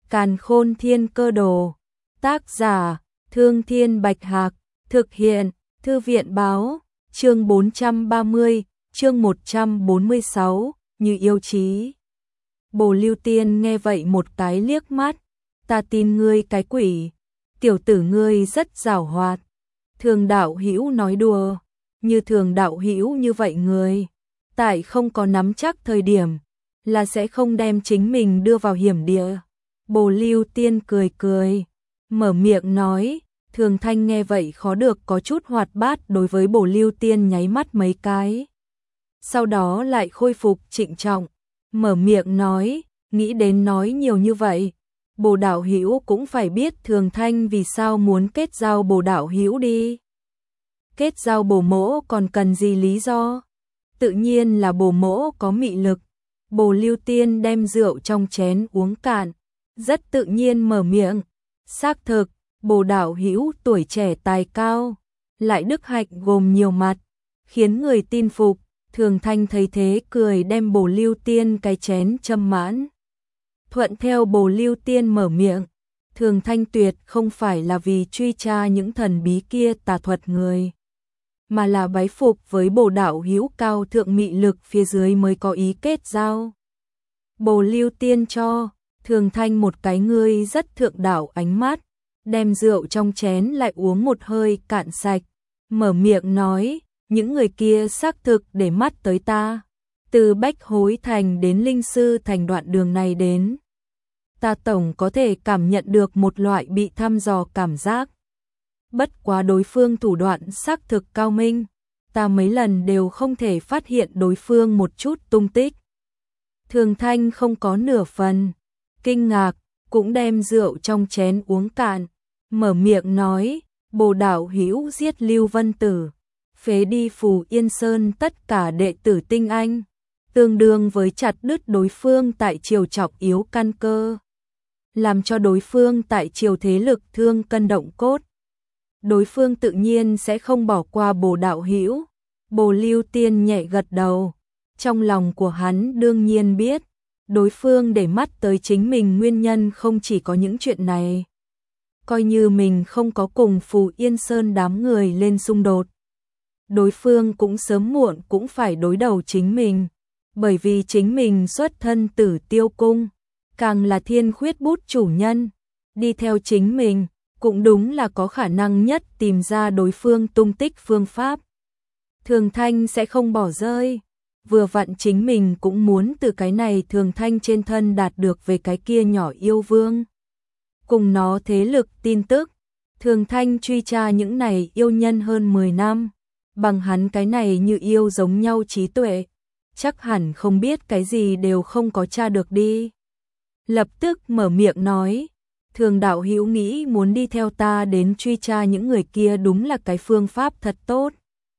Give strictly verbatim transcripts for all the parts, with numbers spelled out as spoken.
Càn Khôn Thiên Cơ Đồ. Tác giả: Thương Thiên Bạch Hạc. Thực hiện: Thư viện báo. Chương bốn trăm ba mươi, chương một trăm bốn mươi sáu, Như Yêu Chí. Bồ Lưu Tiên nghe vậy một cái liếc mắt, ta tin ngươi cái quỷ, tiểu tử ngươi rất giảo hoạt. Thường đạo hữu nói đùa, như thường đạo hữu như vậy người, tại không có nắm chắc thời điểm, là sẽ không đem chính mình đưa vào hiểm địa. Bồ Lưu Tiên cười cười, mở miệng nói. Thường Thanh nghe vậy khó được có chút hoạt bát, đối với Bồ Lưu Tiên nháy mắt mấy cái. Sau đó lại khôi phục trịnh trọng, mở miệng nói, nghĩ đến nói nhiều như vậy, Bồ đạo hữu cũng phải biết Thường Thanh vì sao muốn kết giao Bồ đạo hữu đi. Kết giao Bồ mỗ còn cần gì lý do? Tự nhiên là Bồ mỗ có mị lực. Bồ Lưu Tiên đem rượu trong chén uống cạn, rất tự nhiên mở miệng, xác thực, Bồ đạo hữu tuổi trẻ tài cao, lại đức hạnh gồm nhiều mặt, khiến người tin phục. Thường Thanh thấy thế cười đem Bồ Lưu Tiên cái chén châm mãn. Thuận theo Bồ Lưu Tiên mở miệng, Thường Thanh tuyệt không phải là vì truy tra những thần bí kia tà thuật người, mà là bái phục với Bồ đạo hữu cao thượng mị lực phía dưới mới có ý kết giao. Bồ Lưu Tiên cho Thường Thanh một cái ngươi rất thượng đạo ánh mắt, đem rượu trong chén lại uống một hơi cạn sạch, mở miệng nói, những người kia xác thực để mắt tới ta. Từ Bách Hối Thành đến Linh Sư Thành đoạn đường này đến, ta tổng có thể cảm nhận được một loại bị thăm dò cảm giác. Bất quá đối phương thủ đoạn xác thực cao minh, ta mấy lần đều không thể phát hiện đối phương một chút tung tích. Thường Thanh không có nửa phần kinh ngạc, cũng đem rượu trong chén uống cạn, mở miệng nói, Bồ đạo hữu giết Lưu Vân Tử, phế đi Phù Yên Sơn tất cả đệ tử tinh anh, tương đương với chặt đứt đối phương tại triều trọng yếu căn cơ, làm cho đối phương tại triều thế lực thương cân động cốt. Đối phương tự nhiên sẽ không bỏ qua Bồ đạo hữu. Bồ Lưu Tiên nhẹ gật đầu, trong lòng của hắn đương nhiên biết, đối phương để mắt tới chính mình nguyên nhân không chỉ có những chuyện này. Coi như mình không có cùng Phù Yên Sơn đám người lên xung đột, đối phương cũng sớm muộn cũng phải đối đầu chính mình, bởi vì chính mình xuất thân Tử Tiêu Cung, càng là Thiên Khuyết Bút chủ nhân, đi theo chính mình, cũng đúng là có khả năng nhất tìm ra đối phương tung tích phương pháp. Thường Thanh sẽ không bỏ rơi, vừa vặn chính mình cũng muốn từ cái này Thường Thanh trên thân đạt được về cái kia nhỏ yêu vương, cùng nó thế lực tin tức. Thường Thanh truy tra những này yêu nhân hơn mười năm, bằng hắn cái này như yêu giống nhau trí tuệ, chắc hẳn không biết cái gì đều không có tra được đi. Lập tức mở miệng nói, Thường đạo hữu nghĩ muốn đi theo ta đến truy tra những người kia đúng là cái phương pháp thật tốt.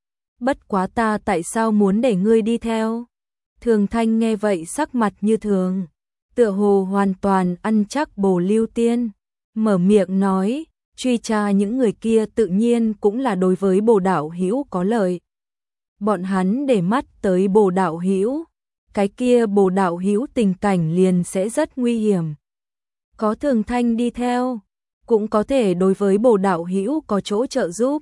Bất quá ta tại sao muốn để ngươi đi theo? Thường Thanh nghe vậy sắc mặt như thường, tựa hồ hoàn toàn ăn chắc Bồ Lưu Tiên, mở miệng nói, truy tra những người kia tự nhiên cũng là đối với Bồ đạo hữu có lợi. Bọn hắn để mắt tới Bồ đạo hữu, cái kia Bồ đạo hữu tình cảnh liền sẽ rất nguy hiểm. Có Thường Thanh đi theo, cũng có thể đối với Bồ đạo hữu có chỗ trợ giúp.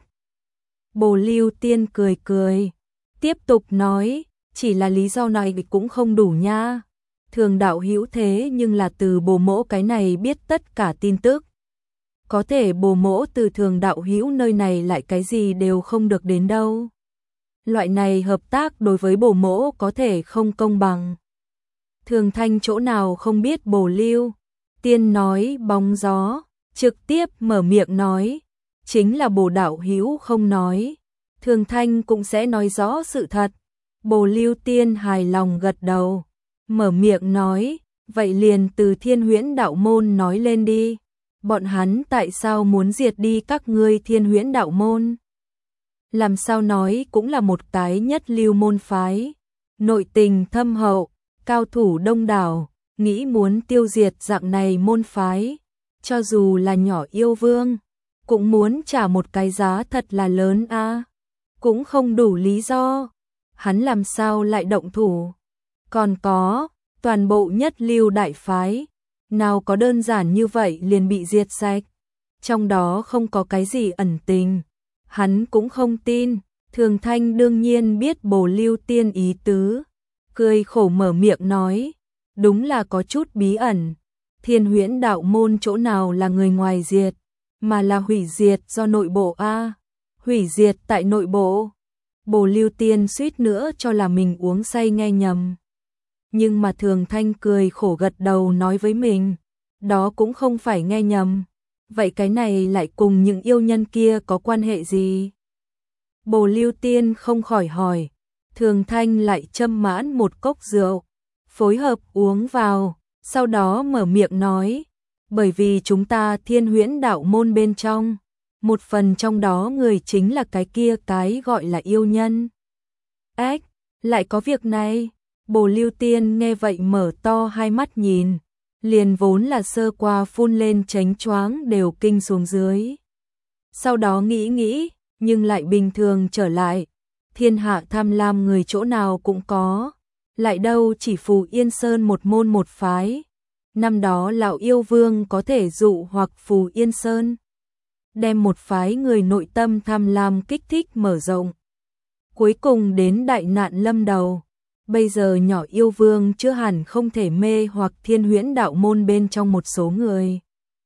Bồ Lưu Tiên cười cười, tiếp tục nói, chỉ là lý do này cũng không đủ nha. Thường đạo hữu thế nhưng là từ Bồ mỗ cái này biết tất cả tin tức. Có thể Bồ mỗ từ Thường đạo hữu nơi này lại cái gì đều không được đến đâu. Loại này hợp tác đối với Bồ mỗ có thể không công bằng. Thường Thanh chỗ nào không biết Bồ Lưu Tiên nói bóng gió, trực tiếp mở miệng nói, chính là Bồ đạo hữu không nói, Thường Thanh cũng sẽ nói rõ sự thật. Bồ Lưu Tiên hài lòng gật đầu, mở miệng nói, vậy liền từ Thiên Huyễn đạo môn nói lên đi, bọn hắn tại sao muốn diệt đi các ngươi Thiên Huyễn đạo môn? Làm sao nói cũng là một cái nhất lưu môn phái, nội tình thâm hậu, cao thủ đông đảo, nghĩ muốn tiêu diệt dạng này môn phái, cho dù là nhỏ yêu vương, cũng muốn trả một cái giá thật là lớn a, à. Cũng không đủ lý do, hắn làm sao lại động thủ? Còn có, toàn bộ nhất lưu đại phái, nào có đơn giản như vậy liền bị diệt sạch. Trong đó không có cái gì ẩn tình. Hắn cũng không tin. Thường Thanh đương nhiên biết Bồ Lưu Tiên ý tứ, cười khổ mở miệng nói, đúng là có chút bí ẩn. Thiên Huyễn đạo môn chỗ nào là người ngoài diệt, mà là hủy diệt do nội bộ a. Hủy diệt tại nội bộ. Bồ Lưu Tiên suýt nữa cho là mình uống say nghe nhầm. Nhưng mà Thường Thanh cười khổ gật đầu nói với mình, đó cũng không phải nghe nhầm. Vậy cái này lại cùng những yêu nhân kia có quan hệ gì? Bồ Lưu Tiên không khỏi hỏi. Thường Thanh lại châm mãn một cốc rượu, phối hợp uống vào, sau đó mở miệng nói, bởi vì chúng ta Thiên Huyễn đạo môn bên trong, một phần trong đó người chính là cái kia cái gọi là yêu nhân. Ếch, lại có việc này. Bồ Lưu Tiên nghe vậy mở to hai mắt nhìn, liền vốn là sơ qua phun lên chánh choáng đều kinh xuống dưới. Sau đó nghĩ nghĩ, nhưng lại bình thường trở lại. Thiên hạ tham lam người chỗ nào cũng có, lại đâu chỉ Phù Yên Sơn một môn một phái. Năm đó lão yêu vương có thể dụ hoặc Phù Yên Sơn, đem một phái người nội tâm tham lam kích thích mở rộng. Cuối cùng đến đại nạn lâm đầu. Bây giờ nhỏ yêu vương chưa hẳn không thể mê hoặc Thiên Huyễn đạo môn bên trong một số người.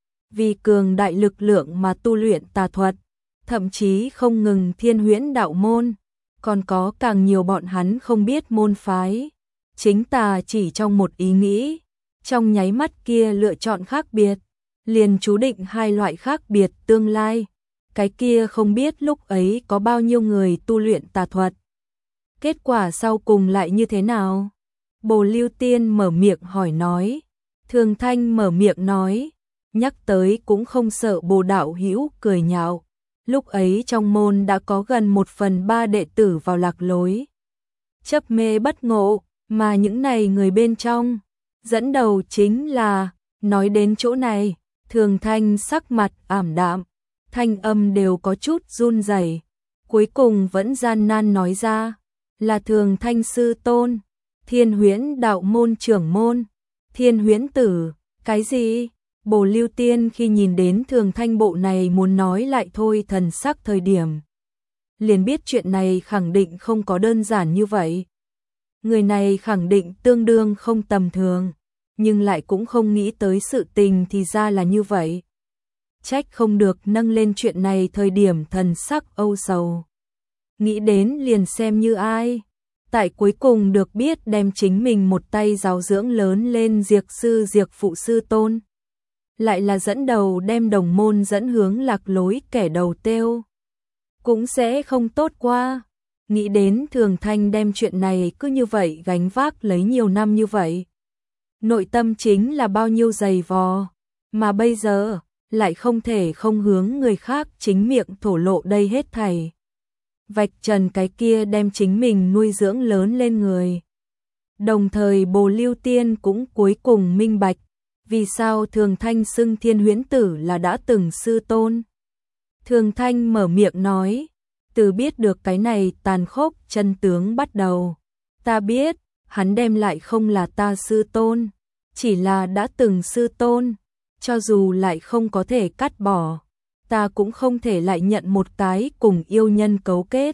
Vì cường đại lực lượng mà tu luyện tà thuật, thậm chí không ngừng Thiên Huyễn đạo môn, còn có càng nhiều bọn hắn không biết môn phái. Chính tà chỉ trong một ý nghĩ, trong nháy mắt kia lựa chọn khác biệt, liền chú định hai loại khác biệt tương lai. Cái kia không biết lúc ấy có bao nhiêu người tu luyện tà thuật. Kết quả sau cùng lại như thế nào? Bồ Lưu Tiên mở miệng hỏi nói. Thường Thanh mở miệng nói, nhắc tới cũng không sợ Bồ đạo hữu cười nhạo. Lúc ấy trong môn đã có gần một phần ba đệ tử vào lạc lối, chấp mê bất ngộ, mà những này người bên trong, dẫn đầu chính là, nói đến chỗ này, Thường Thanh sắc mặt ảm đạm, thanh âm đều có chút run rẩy, cuối cùng vẫn gian nan nói ra, là Thường Thanh sư tôn, Thiên Huyễn đạo môn trưởng môn, Thiên Huyễn tử. Cái gì? Bồ Lưu Tiên khi nhìn đến Thường Thanh bộ này muốn nói lại thôi thần sắc thời điểm, liền biết chuyện này khẳng định không có đơn giản như vậy. Người này khẳng định tương đương không tầm thường, nhưng lại cũng không nghĩ tới sự tình thì ra là như vậy. Trách không được nâng lên chuyện này thời điểm thần sắc âu sầu. Nghĩ đến liền xem như ai. Tại cuối cùng được biết đem chính mình một tay giáo dưỡng lớn lên Diệp sư Diệp phụ sư tôn. Lại là dẫn đầu đem đồng môn dẫn hướng lạc lối kẻ đầu tiêu. Cũng sẽ không tốt qua. Nghĩ đến Thường Thanh đem chuyện này cứ như vậy gánh vác lấy nhiều năm như vậy. Nội tâm chính là bao nhiêu dày vò. Mà bây giờ, lại không thể không hướng người khác chính miệng thổ lộ đây hết thảy. Vạch trần cái kia đem chính mình nuôi dưỡng lớn lên người. Đồng thời Bồ Lưu Tiên cũng cuối cùng minh bạch, vì sao Thường Thanh xưng Thiên Huyễn tử là đã từng sư tôn. Thường Thanh mở miệng nói, từ biết được cái này tàn khốc chân tướng bắt đầu, ta biết, hắn đem lại không là ta sư tôn, chỉ là đã từng sư tôn, cho dù lại không có thể cắt bỏ, ta cũng không thể lại nhận một cái cùng yêu nhân cấu kết.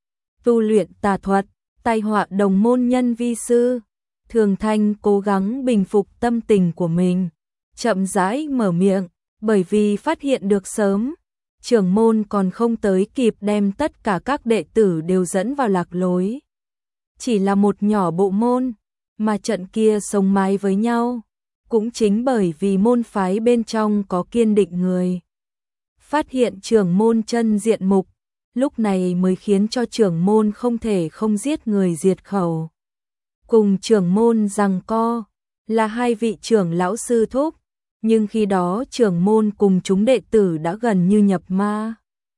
Tu luyện tà thuật, tai họa đồng môn nhân vi sư. Thường Thanh cố gắng bình phục tâm tình của mình, chậm rãi mở miệng, bởi vì phát hiện được sớm, trưởng môn còn không tới kịp đem tất cả các đệ tử đều dẫn vào lạc lối. Chỉ là một nhỏ bộ môn, mà trận kia sống mái với nhau, cũng chính bởi vì môn phái bên trong có kiên định người. Phát hiện trưởng môn chân diện mục, lúc này mới khiến cho trưởng môn không thể không giết người diệt khẩu. Cùng trưởng môn giằng co, là hai vị trưởng lão sư thúc, nhưng khi đó trưởng môn cùng chúng đệ tử đã gần như nhập ma.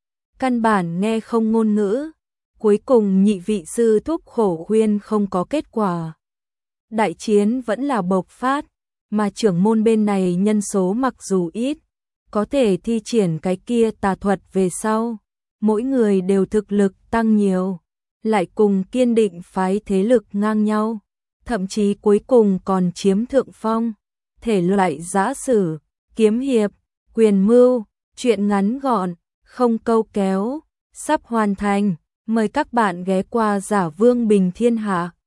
Căn bản nghe không ngôn ngữ, cuối cùng nhị vị sư thúc khổ khuyên không có kết quả. Đại chiến vẫn là bộc phát, mà trưởng môn bên này nhân số mặc dù ít, có thể thi triển cái kia tà thuật về sau, mỗi người đều thực lực tăng nhiều, lại cùng kiên định phái thế lực ngang nhau, thậm chí cuối cùng còn chiếm thượng phong. thể loại giã sử, kiếm hiệp, quyền mưu, truyện ngắn gọn, không câu kéo, sắp hoàn thành. Mời các bạn ghé qua Giả Vương Bình Thiên Hạ.